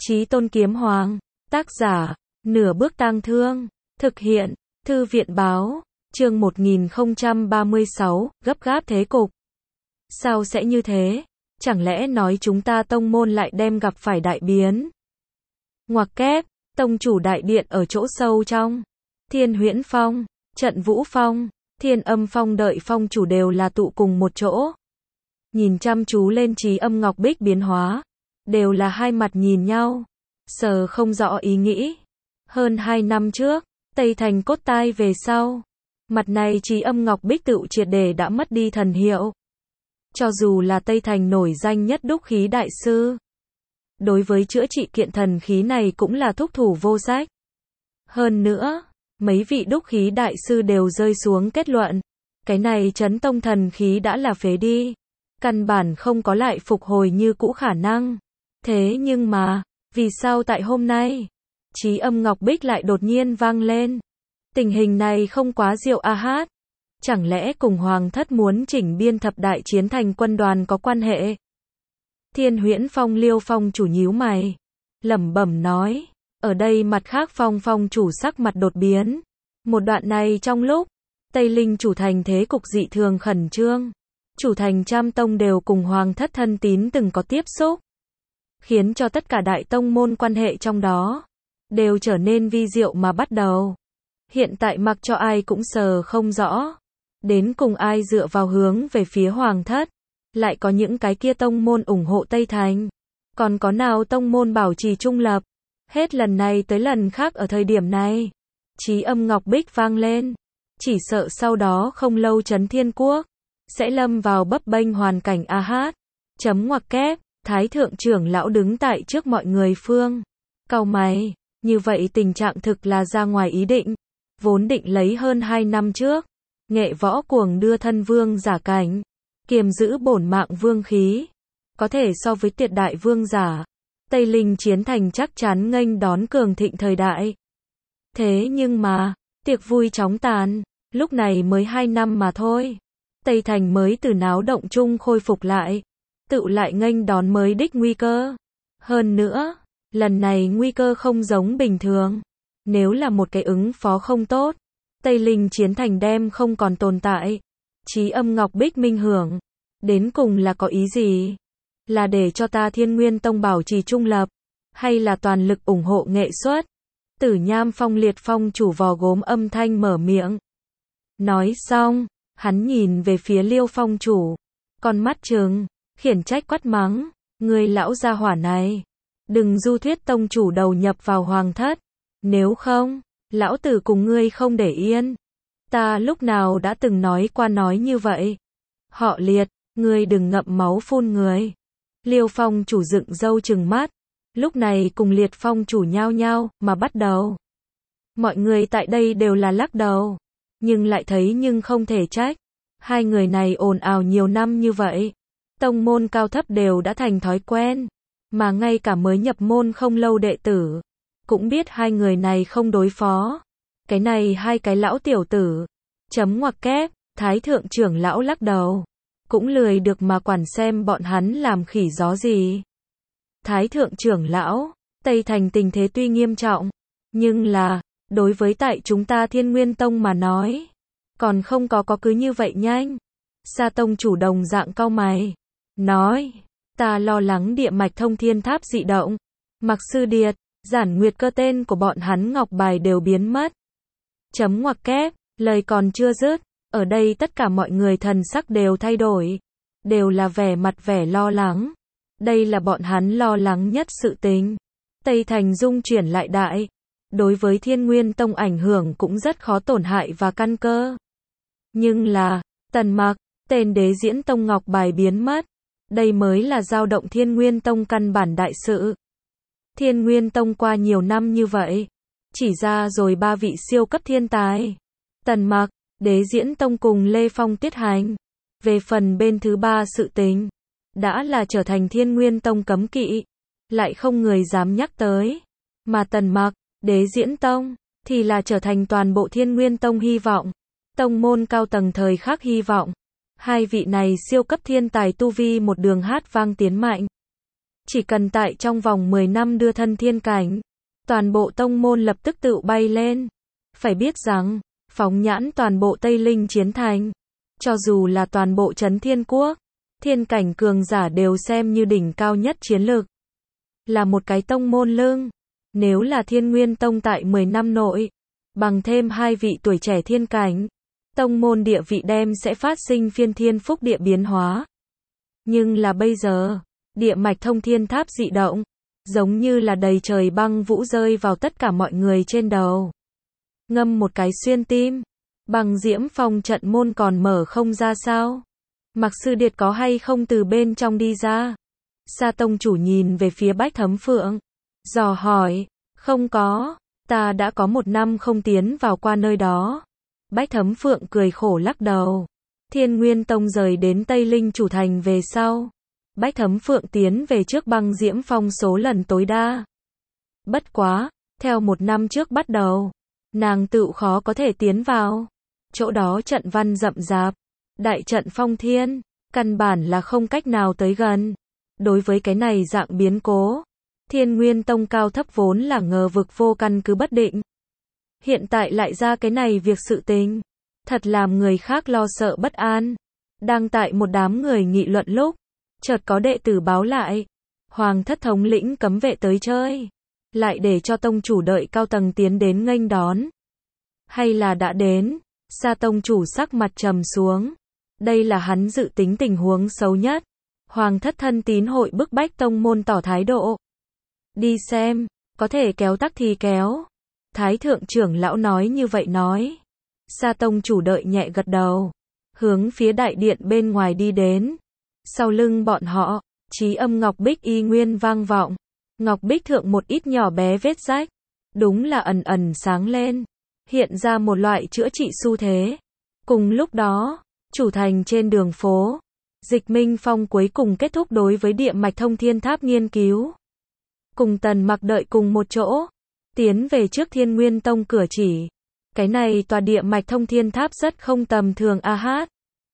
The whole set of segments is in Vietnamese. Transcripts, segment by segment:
Chí Tôn Kiếm Hoàng, tác giả, Nửa Bước Tang Thương, thực hiện, Thư viện báo, chương 1036, gấp gáp thế cục. Sao sẽ như thế? Chẳng lẽ nói chúng ta tông môn lại đem gặp phải đại biến? Ngoặc kép, tông chủ đại điện ở chỗ sâu trong. Thiên Huyễn Phong, Trận Vũ Phong, Thiên Âm Phong đợi phong chủ đều là tụ cùng một chỗ. Nhìn chăm chú lên Chí Âm Ngọc Bích biến hóa, đều là hai mặt nhìn nhau, sờ không rõ ý nghĩ. Hơn 2 năm trước, Tây Thành cốt tai về sau, mặt này Chí Âm Ngọc Bích tựu triệt để đã mất đi thần hiệu. Cho dù là Tây Thành nổi danh nhất đúc khí đại sư, đối với chữa trị kiện thần khí này cũng là thúc thủ vô sách. Hơn nữa, mấy vị đúc khí đại sư đều rơi xuống kết luận, cái này chấn tông thần khí đã là phế đi, căn bản không có lại phục hồi như cũ khả năng. Thế nhưng mà, vì sao tại hôm nay, Chí Âm Ngọc Bích lại đột nhiên vang lên? Tình hình này không quá diệu a hát. Chẳng lẽ cùng Hoàng thất muốn chỉnh biên thập đại chiến thành quân đoàn có quan hệ? Thiên Huyễn Phong Liêu Phong chủ nhíu mày, lẩm bẩm nói, ở đây mặt khác phong chủ sắc mặt đột biến. Một đoạn này trong lúc, Tây Linh chủ thành thế cục dị thường khẩn trương. Chủ thành Trăm Tông đều cùng Hoàng thất thân tín từng có tiếp xúc, khiến cho tất cả đại tông môn quan hệ trong đó đều trở nên vi diệu mà bắt đầu. Hiện tại mặc cho ai cũng sờ không rõ, đến cùng ai dựa vào hướng về phía Hoàng thất, lại có những cái kia tông môn ủng hộ Tây Thành, còn có nào tông môn bảo trì trung lập. Hết lần này tới lần khác ở thời điểm này, Chí Âm Ngọc Bích vang lên, chỉ sợ sau đó không lâu Trấn Thiên Quốc sẽ lâm vào bấp bênh hoàn cảnh a hát. Chấm ngoặc kép, Thái thượng trưởng lão đứng tại trước mọi người phương, cau mày, như vậy tình trạng thực là ra ngoài ý định. Vốn định lấy hơn 2 năm trước, nghệ võ cuồng đưa thân vương giả cảnh, kiềm giữ bổn mạng vương khí, có thể so với tuyệt đại vương giả, Tây Linh chiến thành chắc chắn nghênh đón cường thịnh thời đại. Thế nhưng mà, tiệc vui chóng tàn, lúc này mới 2 năm mà thôi. Tây Thành mới từ náo động chung khôi phục lại, tự lại nghênh đón mới đích nguy cơ. Hơn nữa, lần này nguy cơ không giống bình thường. Nếu là một cái ứng phó không tốt, Tây Linh chiến thành đem không còn tồn tại. Chí Âm Ngọc Bích minh hưởng, đến cùng là có ý gì? Là để cho ta Thiên Nguyên Tông bảo trì trung lập, hay là toàn lực ủng hộ nghệ xuất? Tử Nham Phong Liệt Phong chủ vò gốm âm thanh mở miệng. Nói xong, hắn nhìn về phía Liêu Phong chủ, con mắt trừng, khiển trách quát mắng, ngươi lão gia hỏa này, đừng du thuyết tông chủ đầu nhập vào Hoàng thất, nếu không, lão tử cùng ngươi không để yên. Ta lúc nào đã từng nói qua nói như vậy? Họ Liệt, ngươi đừng ngậm máu phun người. Liêu Phong chủ dựng râu trừng mắt, lúc này cùng Liệt Phong chủ nhao nhao mà bắt đầu. Mọi người tại đây đều là lắc đầu, nhưng lại thấy nhưng không thể trách. Hai người này ồn ào nhiều năm như vậy, tông môn cao thấp đều đã thành thói quen, mà ngay cả mới nhập môn không lâu đệ tử cũng biết hai người này không đối phó. Cái này hai cái lão tiểu tử. Chấm ngoặc kép, Thái thượng trưởng lão lắc đầu, cũng lười được mà quản xem bọn hắn làm khỉ gió gì. Thái thượng trưởng lão, Tây Thành tình thế tuy nghiêm trọng, nhưng là, đối với tại chúng ta Thiên Nguyên Tông mà nói, còn không có cứ như vậy nhanh. Sa tông chủ đồng dạng cau mày, nói, ta lo lắng địa mạch thông thiên tháp dị động, Mặc Sư Điệt, Giản Nguyệt Cơ tên của bọn hắn ngọc bài đều biến mất. Chấm ngoặc kép, lời còn chưa dứt, ở đây tất cả mọi người thần sắc đều thay đổi, đều là vẻ mặt vẻ lo lắng. Đây là bọn hắn lo lắng nhất sự tình. Tây Thành dung chuyển lại đại, đối với Thiên Nguyên Tông ảnh hưởng cũng rất khó tổn hại và căn cơ. Nhưng là, Tần Mặc, tên Đế Diễn Tông ngọc bài biến mất, đây mới là dao động Thiên Nguyên Tông căn bản đại sự. Thiên Nguyên Tông qua nhiều năm như vậy, chỉ ra rồi 3 vị siêu cấp thiên tài. Tần Mặc, Đế Diễn Tông cùng Lê Phong Tiết Hành. Về phần bên thứ ba sự tình, đã là trở thành Thiên Nguyên Tông cấm kỵ, lại không người dám nhắc tới. Mà Tần Mặc, Đế Diễn Tông, thì là trở thành toàn bộ Thiên Nguyên Tông hy vọng. Tông môn cao tầng thời khắc hy vọng. Hai vị này siêu cấp thiên tài tu vi một đường hát vang tiến mạnh. Chỉ cần tại trong vòng 10 năm đưa thân thiên cảnh, toàn bộ tông môn lập tức tự bay lên. Phải biết rằng, phóng nhãn toàn bộ Tây Linh Chiến Thành, cho dù là toàn bộ Trấn Thiên Quốc, thiên cảnh cường giả đều xem như đỉnh cao nhất chiến lược. Là một cái tông môn lưng. Nếu là Thiên Nguyên Tông tại 10 năm nội, bằng thêm 2 vị tuổi trẻ thiên cảnh, tông môn địa vị đem sẽ phát sinh phiên thiên phúc địa biến hóa. Nhưng là bây giờ, địa mạch thông thiên tháp dị động, giống như là đầy trời băng vũ rơi vào tất cả mọi người trên đầu. Ngâm một cái xuyên tim, Băng Diễm Phong trận môn còn mở không ra sao? Mặc Sư Điệt có hay không từ bên trong đi ra? Sa tông chủ nhìn về phía Bách Thấm Phượng, dò hỏi, không có, ta đã có 1 năm không tiến vào qua nơi đó. Bách Thấm Phượng cười khổ lắc đầu. Thiên Nguyên Tông rời đến Tây Linh Chủ Thành về sau, Bách Thấm Phượng tiến về trước Băng Diễm Phong số lần tối đa. Bất quá, theo 1 năm trước bắt đầu, nàng tự khó có thể tiến vào. Chỗ đó trận văn rậm rạp, đại trận phong thiên, căn bản là không cách nào tới gần. Đối với cái này dạng biến cố, Thiên Nguyên Tông cao thấp vốn là ngờ vực vô căn cứ bất định. Hiện tại lại ra cái này việc sự tình, thật làm người khác lo sợ bất an. Đang tại một đám người nghị luận lúc, chợt có đệ tử báo lại, Hoàng thất thống lĩnh cấm vệ tới chơi, lại để cho tông chủ đợi cao tầng tiến đến nghênh đón. Hay là đã đến? Sa tông chủ sắc mặt trầm xuống. Đây là hắn dự tính tình huống xấu nhất. Hoàng thất thân tín hội bức bách tông môn tỏ thái độ. Đi xem, có thể kéo tắc thì kéo. Thái thượng trưởng lão nói như vậy nói. Sa tông chủ đợi nhẹ gật đầu, hướng phía đại điện bên ngoài đi đến. Sau lưng bọn họ, chí âm ngọc bích y nguyên vang vọng. Ngọc bích thượng một ít nhỏ bé vết rách, đúng là ẩn ẩn sáng lên, hiện ra một loại chữa trị xu thế. Cùng lúc đó, chủ thành trên đường phố, Dịch Minh Phong cuối cùng kết thúc đối với địa mạch thông thiên tháp nghiên cứu. Cùng Tần Mặc đợi cùng một chỗ, tiến về trước Thiên Nguyên Tông cửa chỉ. Cái này tòa địa mạch thông thiên tháp rất không tầm thường a hát.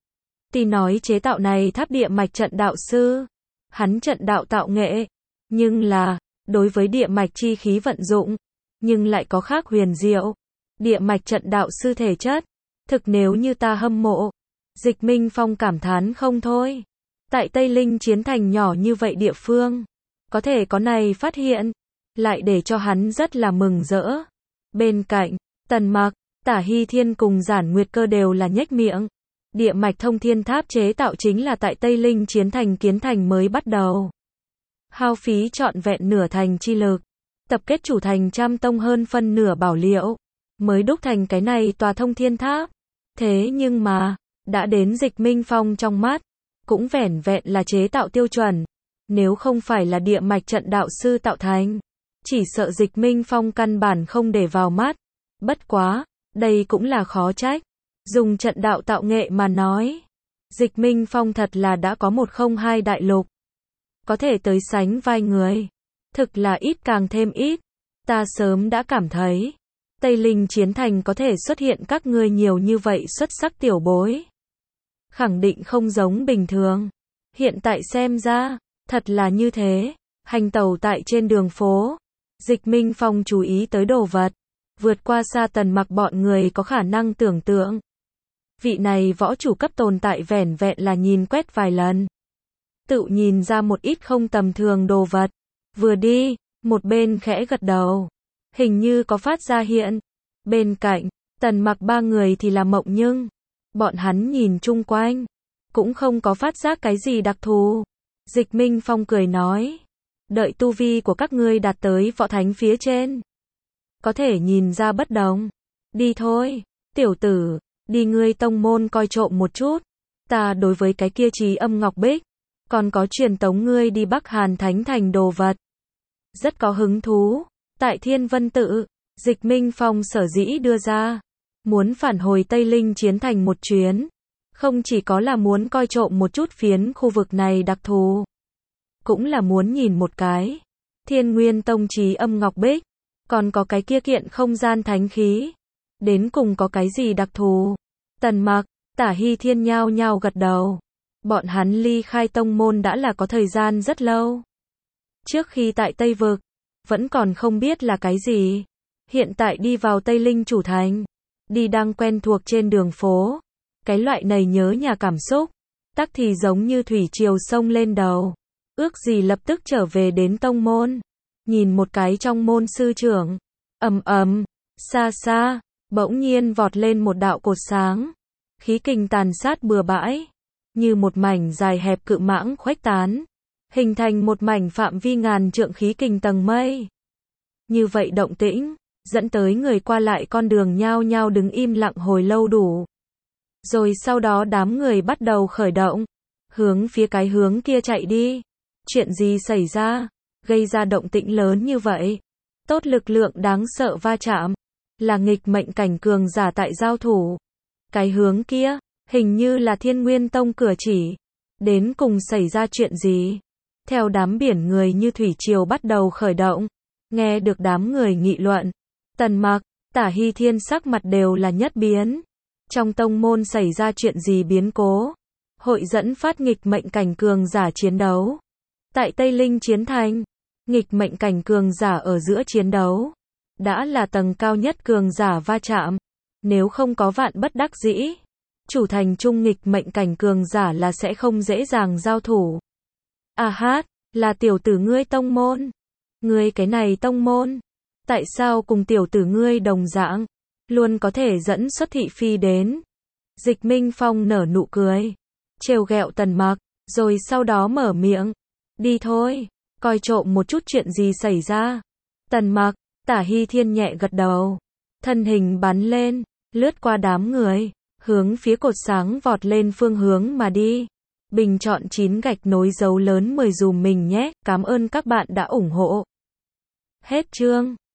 Tuy nói chế tạo này tháp địa mạch trận đạo sư, hắn trận đạo tạo nghệ, nhưng là, đối với địa mạch chi khí vận dụng, nhưng lại có khác huyền diệu. Địa mạch trận đạo sư thể chất, thực nếu như ta hâm mộ. Dịch Minh Phong cảm thán không thôi. Tại Tây Linh Chiến Thành nhỏ như vậy địa phương, có thể có này phát hiện, lại để cho hắn rất là mừng rỡ. Bên cạnh, Tần Mặc, Tả Hy Thiên cùng Giản Nguyệt Cơ đều là nhếch miệng. Địa mạch thông thiên tháp chế tạo chính là tại Tây Linh Chiến Thành kiến thành mới bắt đầu. Hao phí trọn vẹn nửa thành chi lực, tập kết chủ thành trăm tông hơn phân nửa bảo liệu, mới đúc thành cái này tòa thông thiên tháp. Thế nhưng mà, đã đến Dịch Minh Phong trong mắt, cũng vẻn vẹn là chế tạo tiêu chuẩn. Nếu không phải là địa mạch trận đạo sư tạo thành, chỉ sợ Dịch Minh Phong căn bản không để vào mắt. Bất quá, đây cũng là khó trách. Dùng trận đạo tạo nghệ mà nói, Dịch Minh Phong thật là đã có 102 đại lục. Có thể tới sánh vai người. Thực là ít càng thêm ít. Ta sớm đã cảm thấy, Tây Linh Chiến Thành có thể xuất hiện các ngươi nhiều như vậy xuất sắc tiểu bối. Khẳng định không giống bình thường. Hiện tại xem ra, thật là như thế. Hành tẩu tại trên đường phố, Dịch Minh Phong chú ý tới đồ vật, vượt qua xa Tần Mặc bọn người có khả năng tưởng tượng. Vị này võ chủ cấp tồn tại vẻn vẹn là nhìn quét vài lần, tự nhìn ra một ít không tầm thường đồ vật. Vừa đi, một bên khẽ gật đầu, hình như có phát ra hiện. Bên cạnh, Tần Mặc 3 người thì là mộng nhưng, bọn hắn nhìn chung quanh, cũng không có phát giác cái gì đặc thù. Dịch Minh Phong cười nói, đợi tu vi của các ngươi đạt tới võ thánh phía trên, có thể nhìn ra bất đồng. Đi thôi, tiểu tử, đi ngươi tông môn coi trộm một chút. Ta đối với cái kia Chí Âm Ngọc Bích, còn có truyền tống ngươi đi Bắc Hàn Thánh Thành đồ vật, rất có hứng thú. Tại Thiên Vân Tự, Dịch Minh Phong sở dĩ đưa ra, muốn phản hồi Tây Linh Chiến Thành một chuyến, không chỉ có là muốn coi trộm một chút phiến khu vực này đặc thù, cũng là muốn nhìn một cái Thiên Nguyên Tông Chí Âm Ngọc Bích, còn có cái kia kiện không gian thánh khí, đến cùng có cái gì đặc thù. Tần Mặc, Tả Hy Thiên nhao nhao gật đầu. Bọn hắn ly khai tông môn đã là có thời gian rất lâu. Trước khi tại Tây Vực, vẫn còn không biết là cái gì. Hiện tại đi vào Tây Linh chủ thành, đi đang quen thuộc trên đường phố. Cái loại này nhớ nhà cảm xúc, tắc thì giống như thủy triều sông lên đầu. Ước gì lập tức trở về đến tông môn. Nhìn một cái trong môn sư trưởng. Xa xa, bỗng nhiên vọt lên một đạo cột sáng. Khí kình tàn sát bừa bãi. Như một mảnh dài hẹp cự mãng khuếch tán. Hình thành một mảnh phạm vi ngàn trượng khí kình tầng mây. Như vậy động tĩnh, dẫn tới người qua lại con đường nhao nhao đứng im lặng hồi lâu đủ. Rồi sau đó đám người bắt đầu khởi động. Hướng phía cái hướng kia chạy đi. Chuyện gì xảy ra? Gây ra động tĩnh lớn như vậy. Tốt lực lượng đáng sợ va chạm. Là nghịch mệnh cảnh cường giả tại giao thủ. Cái hướng kia, hình như là Thiên Nguyên Tông cửa chỉ. Đến cùng xảy ra chuyện gì? Theo đám biển người như thủy triều bắt đầu khởi động. Nghe được đám người nghị luận. Tần Mặc, Tả Hy Thiên sắc mặt đều là nhất biến. Trong tông môn xảy ra chuyện gì biến cố? Hội dẫn phát nghịch mệnh cảnh cường giả chiến đấu. Tại Tây Linh chiến thành, nghịch mệnh cảnh cường giả ở giữa chiến đấu. Đã là tầng cao nhất cường giả va chạm. Nếu không có vạn bất đắc dĩ, chủ thành trung nghịch mệnh cảnh cường giả là sẽ không dễ dàng giao thủ. Là tiểu tử ngươi tông môn. Ngươi cái này tông môn. Tại sao cùng tiểu tử ngươi đồng dạng, luôn có thể dẫn xuất thị phi đến. Dịch Minh Phong nở nụ cười. Trêu ghẹo Tần Mặc, rồi sau đó mở miệng. Đi thôi, coi trộm một chút chuyện gì xảy ra. Tần Mặc, Tả Hy Thiên nhẹ gật đầu. Thân hình bắn lên, lướt qua đám người, hướng phía cột sáng vọt lên phương hướng mà đi. Bình chọn 9 gạch nối dấu lớn 10 dùm mình nhé, cảm ơn các bạn đã ủng hộ. Hết chương.